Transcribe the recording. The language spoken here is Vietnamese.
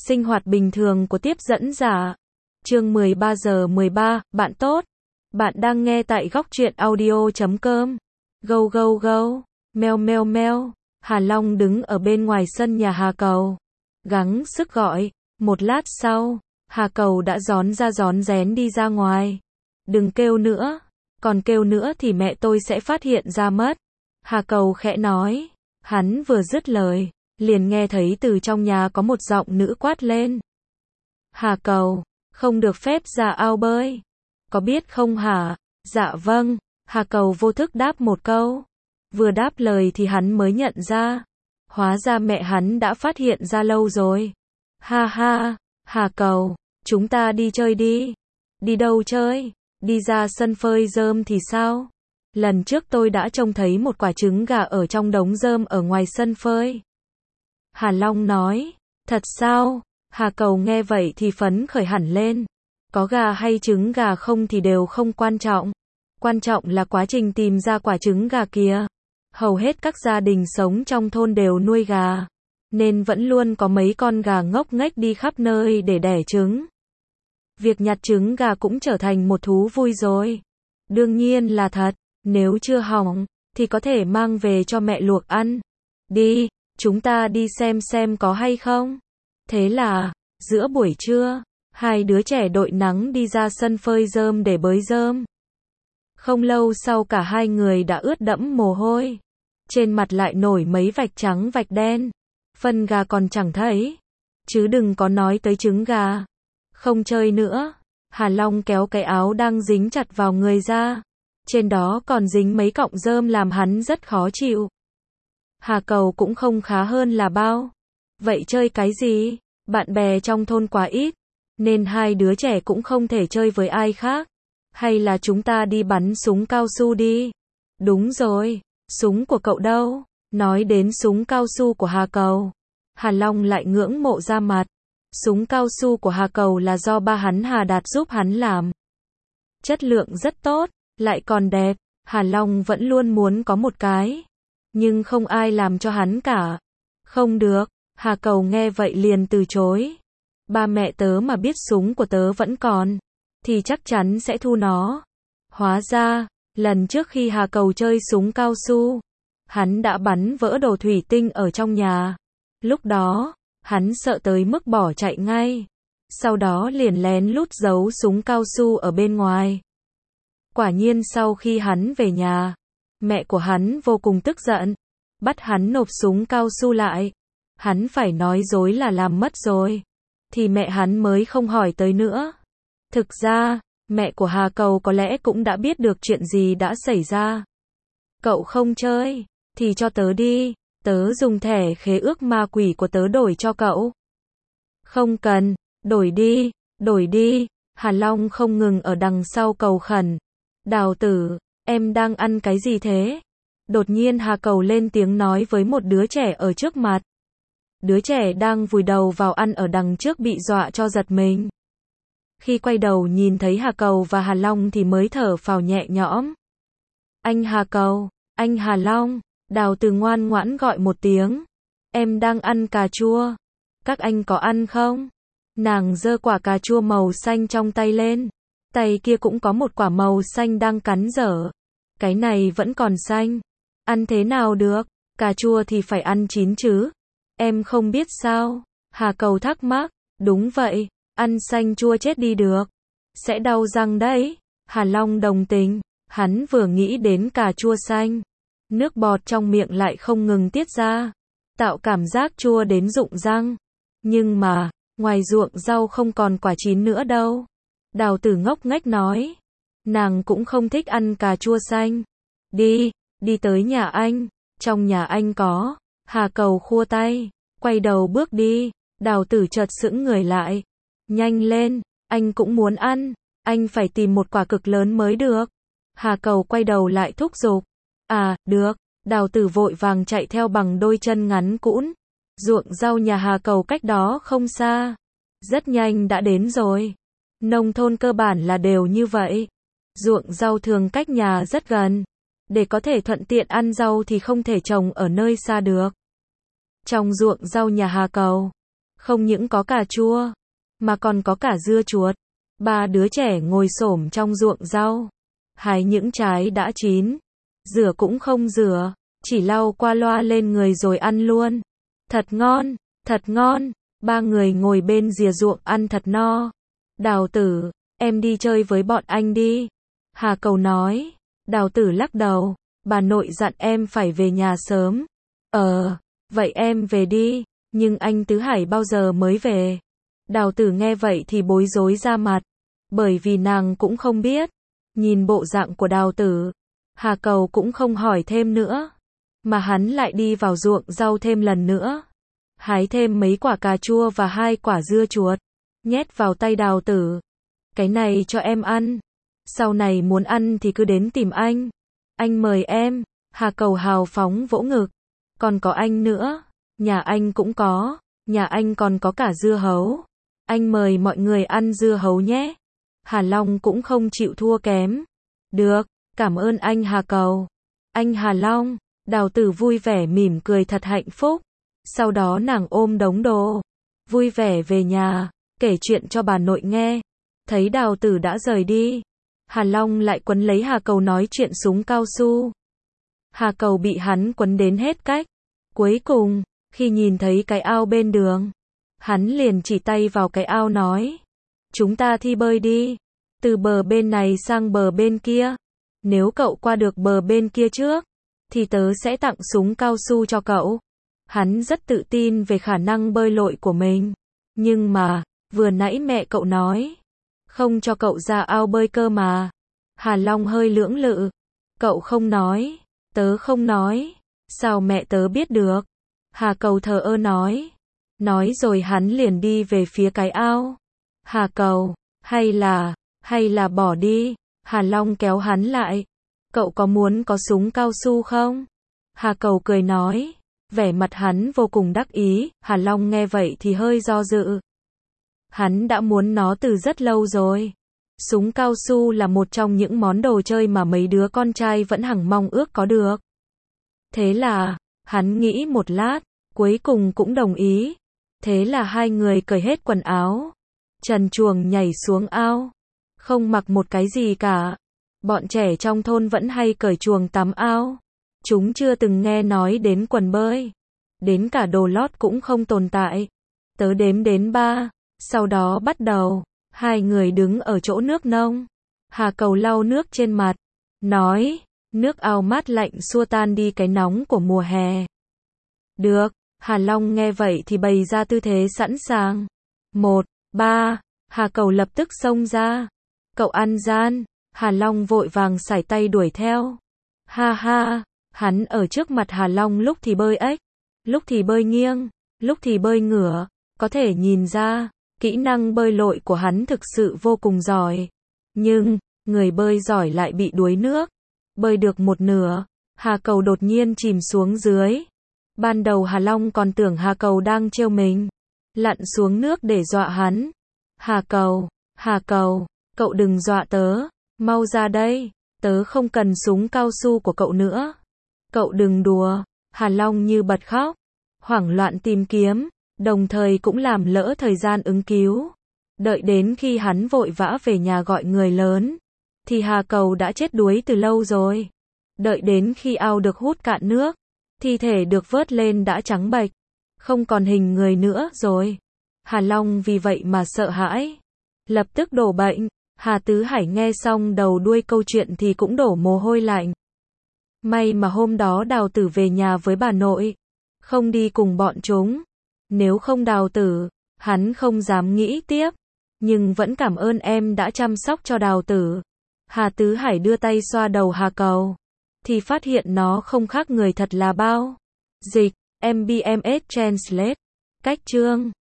Sinh hoạt bình thường của tiếp dẫn giả. Chương 13 giờ 13, bạn tốt. Bạn đang nghe tại góc truyện audio.com. Go go go, meo meo meo. Hà Long đứng ở bên ngoài sân nhà Hà Cầu, gắng sức gọi. Một lát sau, Hà Cầu đã rón rén đi ra ngoài. Đừng kêu nữa, còn kêu nữa thì mẹ tôi sẽ phát hiện ra mất. Hà Cầu khẽ nói. Hắn vừa dứt lời, liền nghe thấy từ trong nhà có một giọng nữ quát lên. Hà Cầu, không được phép ra ao bơi. Có biết không hả? Dạ vâng, Hà Cầu vô thức đáp một câu. Vừa đáp lời thì hắn mới nhận ra. Hóa ra mẹ hắn đã phát hiện ra lâu rồi. Ha ha, Hà Cầu, chúng ta đi chơi đi. Đi đâu chơi? Đi ra sân phơi rơm thì sao? Lần trước tôi đã trông thấy một quả trứng gà ở trong đống rơm ở ngoài sân phơi. Hà Long nói. Thật sao? Hà Cầu nghe vậy thì phấn khởi hẳn lên. Có gà hay trứng gà không thì đều không quan trọng. Quan trọng là quá trình tìm ra quả trứng gà kia. Hầu hết các gia đình sống trong thôn đều nuôi gà, nên vẫn luôn có mấy con gà ngốc nghếch đi khắp nơi để đẻ trứng. Việc nhặt trứng gà cũng trở thành một thú vui rồi. Đương nhiên là thật, nếu chưa hỏng, thì có thể mang về cho mẹ luộc ăn. Đi, chúng ta đi xem có hay không. Thế là, giữa buổi trưa, hai đứa trẻ đội nắng đi ra sân phơi rơm để bới rơm. Không lâu sau cả hai người đã ướt đẫm mồ hôi. Trên mặt lại nổi mấy vạch trắng vạch đen. Phân gà còn chẳng thấy. Chứ đừng có nói tới trứng gà. Không chơi nữa. Hà Long kéo cái áo đang dính chặt vào người ra. Trên đó còn dính mấy cọng rơm làm hắn rất khó chịu. Hà Cầu cũng không khá hơn là bao. Vậy chơi cái gì? Bạn bè trong thôn quá ít, nên hai đứa trẻ cũng không thể chơi với ai khác. Hay là chúng ta đi bắn súng cao su đi? Đúng rồi, súng của cậu đâu? Nói đến súng cao su của Hà Cầu, Hà Long lại ngưỡng mộ ra mặt. Súng cao su của Hà Cầu là do ba hắn Hà Đạt giúp hắn làm. Chất lượng rất tốt, lại còn đẹp. Hà Long vẫn luôn muốn có một cái, nhưng không ai làm cho hắn cả. Không được, Hà Cầu nghe vậy liền từ chối. Ba mẹ tớ mà biết súng của tớ vẫn còn, thì chắc chắn sẽ thu nó. Hóa ra, lần trước khi Hà Cầu chơi súng cao su, hắn đã bắn vỡ đồ thủy tinh ở trong nhà. Lúc đó, hắn sợ tới mức bỏ chạy ngay. Sau đó liền lén lút giấu súng cao su ở bên ngoài. Quả nhiên sau khi hắn về nhà, mẹ của hắn vô cùng tức giận, bắt hắn nộp súng cao su lại. Hắn phải nói dối là làm mất rồi, thì mẹ hắn mới không hỏi tới nữa. Thực ra, mẹ của Hà Cầu có lẽ cũng đã biết được chuyện gì đã xảy ra. Cậu không chơi, thì cho tớ đi, tớ dùng thẻ khế ước ma quỷ của tớ đổi cho cậu. Không cần, đổi đi, Hà Long không ngừng ở đằng sau cầu khẩn. Đào tử, em đang ăn cái gì thế? Đột nhiên Hà Cầu lên tiếng nói với một đứa trẻ ở trước mặt. Đứa trẻ đang vùi đầu vào ăn ở đằng trước bị dọa cho giật mình. Khi quay đầu nhìn thấy Hà Cầu và Hà Long thì mới thở phào nhẹ nhõm. Anh Hà Cầu, anh Hà Long, Đào Từ ngoan ngoãn gọi một tiếng. Em đang ăn cà chua. Các anh có ăn không? Nàng giơ quả cà chua màu xanh trong tay lên. Tay kia cũng có một quả màu xanh đang cắn dở. Cái này vẫn còn xanh. Ăn thế nào được? Cà chua thì phải ăn chín chứ. Em không biết sao? Hà Cầu thắc mắc. Đúng vậy, ăn xanh chua chết đi được. Sẽ đau răng đấy. Hà Long đồng tình. Hắn vừa nghĩ đến cà chua xanh, nước bọt trong miệng lại không ngừng tiết ra, tạo cảm giác chua đến rụng răng. Nhưng mà, ngoài ruộng rau không còn quả chín nữa đâu. Đào Tử ngốc nghếch nói. Nàng cũng không thích ăn cà chua xanh. Đi tới nhà anh. Trong nhà anh có. Hà Cầu khua tay, quay đầu bước đi. Đào Tử chợt sững người lại. Nhanh lên, anh cũng muốn ăn. Anh phải tìm một quả cực lớn mới được. Hà Cầu quay đầu lại thúc giục. À, được. Đào Tử vội vàng chạy theo bằng đôi chân ngắn cũn. Ruộng rau nhà Hà Cầu cách đó không xa. Rất nhanh đã đến rồi. Nông thôn cơ bản là đều như vậy. Ruộng rau thường cách nhà rất gần. Để có thể thuận tiện ăn rau thì không thể trồng ở nơi xa được. Trong ruộng rau nhà Hà Cầu, Không những có cà chua, mà còn có cả dưa chuột. Ba đứa trẻ ngồi xổm trong ruộng rau, hái những trái đã chín, rửa cũng không rửa, chỉ lau qua loa lên người rồi ăn luôn. Thật ngon, thật ngon. Ba người ngồi bên rìa ruộng ăn thật no. Đào Tử, em đi chơi với bọn anh đi. Hà Cầu nói. Đào Tử lắc đầu. Bà nội dặn em phải về nhà sớm. Vậy em về đi. Nhưng anh Tứ Hải bao giờ mới về? Đào Tử nghe vậy thì bối rối ra mặt. Bởi vì nàng cũng không biết. Nhìn bộ dạng của Đào Tử, Hà Cầu cũng không hỏi thêm nữa. Mà hắn lại đi vào ruộng rau thêm lần nữa. Hái thêm mấy quả cà chua và 2 quả dưa chuột. Nhét vào tay Đào Tử. Cái này cho em ăn. Sau này muốn ăn thì cứ đến tìm anh. Anh mời em. Hà Cầu hào phóng vỗ ngực. Còn có anh nữa. Nhà anh cũng có. Nhà anh còn có cả dưa hấu. Anh mời mọi người ăn dưa hấu nhé. Hà Long cũng không chịu thua kém. Được, cảm ơn anh Hà Cầu. Anh Hà Long. Đào Tử vui vẻ mỉm cười thật hạnh phúc. Sau đó nàng ôm đống đồ, vui vẻ về nhà, kể chuyện cho bà nội nghe. Thấy Đào Tử đã rời đi, Hà Long lại quấn lấy Hà Cầu nói chuyện súng cao su. Hà Cầu bị hắn quấn đến hết cách. Cuối cùng, khi nhìn thấy cái ao bên đường, hắn liền chỉ tay vào cái ao nói. Chúng ta thi bơi đi. Từ bờ bên này sang bờ bên kia. Nếu cậu qua được bờ bên kia trước, thì tớ sẽ tặng súng cao su cho cậu. Hắn rất tự tin về khả năng bơi lội của mình. Nhưng mà, vừa nãy mẹ cậu nói, không cho cậu ra ao bơi cơ mà. Hà Long hơi lưỡng lự. Cậu không nói, tớ không nói, sao mẹ tớ biết được? Hà Cầu thờ ơ nói. Nói rồi hắn liền đi về phía cái ao. Hà Cầu, hay là bỏ đi. Hà Long kéo hắn lại. Cậu có muốn có súng cao su không? Hà Cầu cười nói. Vẻ mặt hắn vô cùng đắc ý. Hà Long nghe vậy thì hơi do dự. Hắn đã muốn nó từ rất lâu rồi. Súng cao su là một trong những món đồ chơi mà mấy đứa con trai vẫn hằng mong ước có được. Thế là, hắn nghĩ một lát, cuối cùng cũng đồng ý. Thế là hai người cởi hết quần áo, trần truồng nhảy xuống ao. Không mặc một cái gì cả. Bọn trẻ trong thôn vẫn hay cởi chuồng tắm ao. Chúng chưa từng nghe nói đến quần bơi. Đến cả đồ lót cũng không tồn tại. Tớ đếm đến 3, sau đó bắt đầu. Hai người đứng ở chỗ nước nông. Hà Cầu lau nước trên mặt, nói, nước ao mát lạnh xua tan đi cái nóng của mùa hè. Được, Hà Long nghe vậy thì bày ra tư thế sẵn sàng. 1, 3, Hà Cầu lập tức xông ra. Cậu ăn gian. Hà Long vội vàng sải tay đuổi theo. Ha ha, hắn ở trước mặt Hà Long lúc thì bơi ếch, lúc thì bơi nghiêng, lúc thì bơi ngửa, có thể nhìn ra, kỹ năng bơi lội của hắn thực sự vô cùng giỏi. Nhưng, người bơi giỏi lại bị đuối nước. Bơi được một nửa, Hà Cầu đột nhiên chìm xuống dưới. Ban đầu Hà Long còn tưởng Hà Cầu đang trêu mình, lặn xuống nước để dọa hắn. Hà Cầu, cậu đừng dọa tớ, mau ra đây, tớ không cần súng cao su của cậu nữa. Cậu đừng đùa. Hà Long như bật khóc, hoảng loạn tìm kiếm, đồng thời cũng làm lỡ thời gian ứng cứu. Đợi đến khi hắn vội vã về nhà gọi người lớn, thì Hà Cầu đã chết đuối từ lâu rồi. Đợi đến khi ao được hút cạn nước, thi thể được vớt lên đã trắng bệch, không còn hình người nữa rồi. Hà Long vì vậy mà sợ hãi, lập tức đổ bệnh. Hà Tứ Hải nghe xong đầu đuôi câu chuyện thì cũng đổ mồ hôi lạnh. May mà hôm đó Đào Tử về nhà với bà nội, không đi cùng bọn chúng. Nếu không Đào Tử, hắn không dám nghĩ tiếp. Nhưng vẫn cảm ơn em đã chăm sóc cho Đào Tử. Hà Tứ Hải đưa tay xoa đầu Hà Cầu, thì phát hiện nó không khác người thật là bao. Dịch, MBMS Translate. Cách chương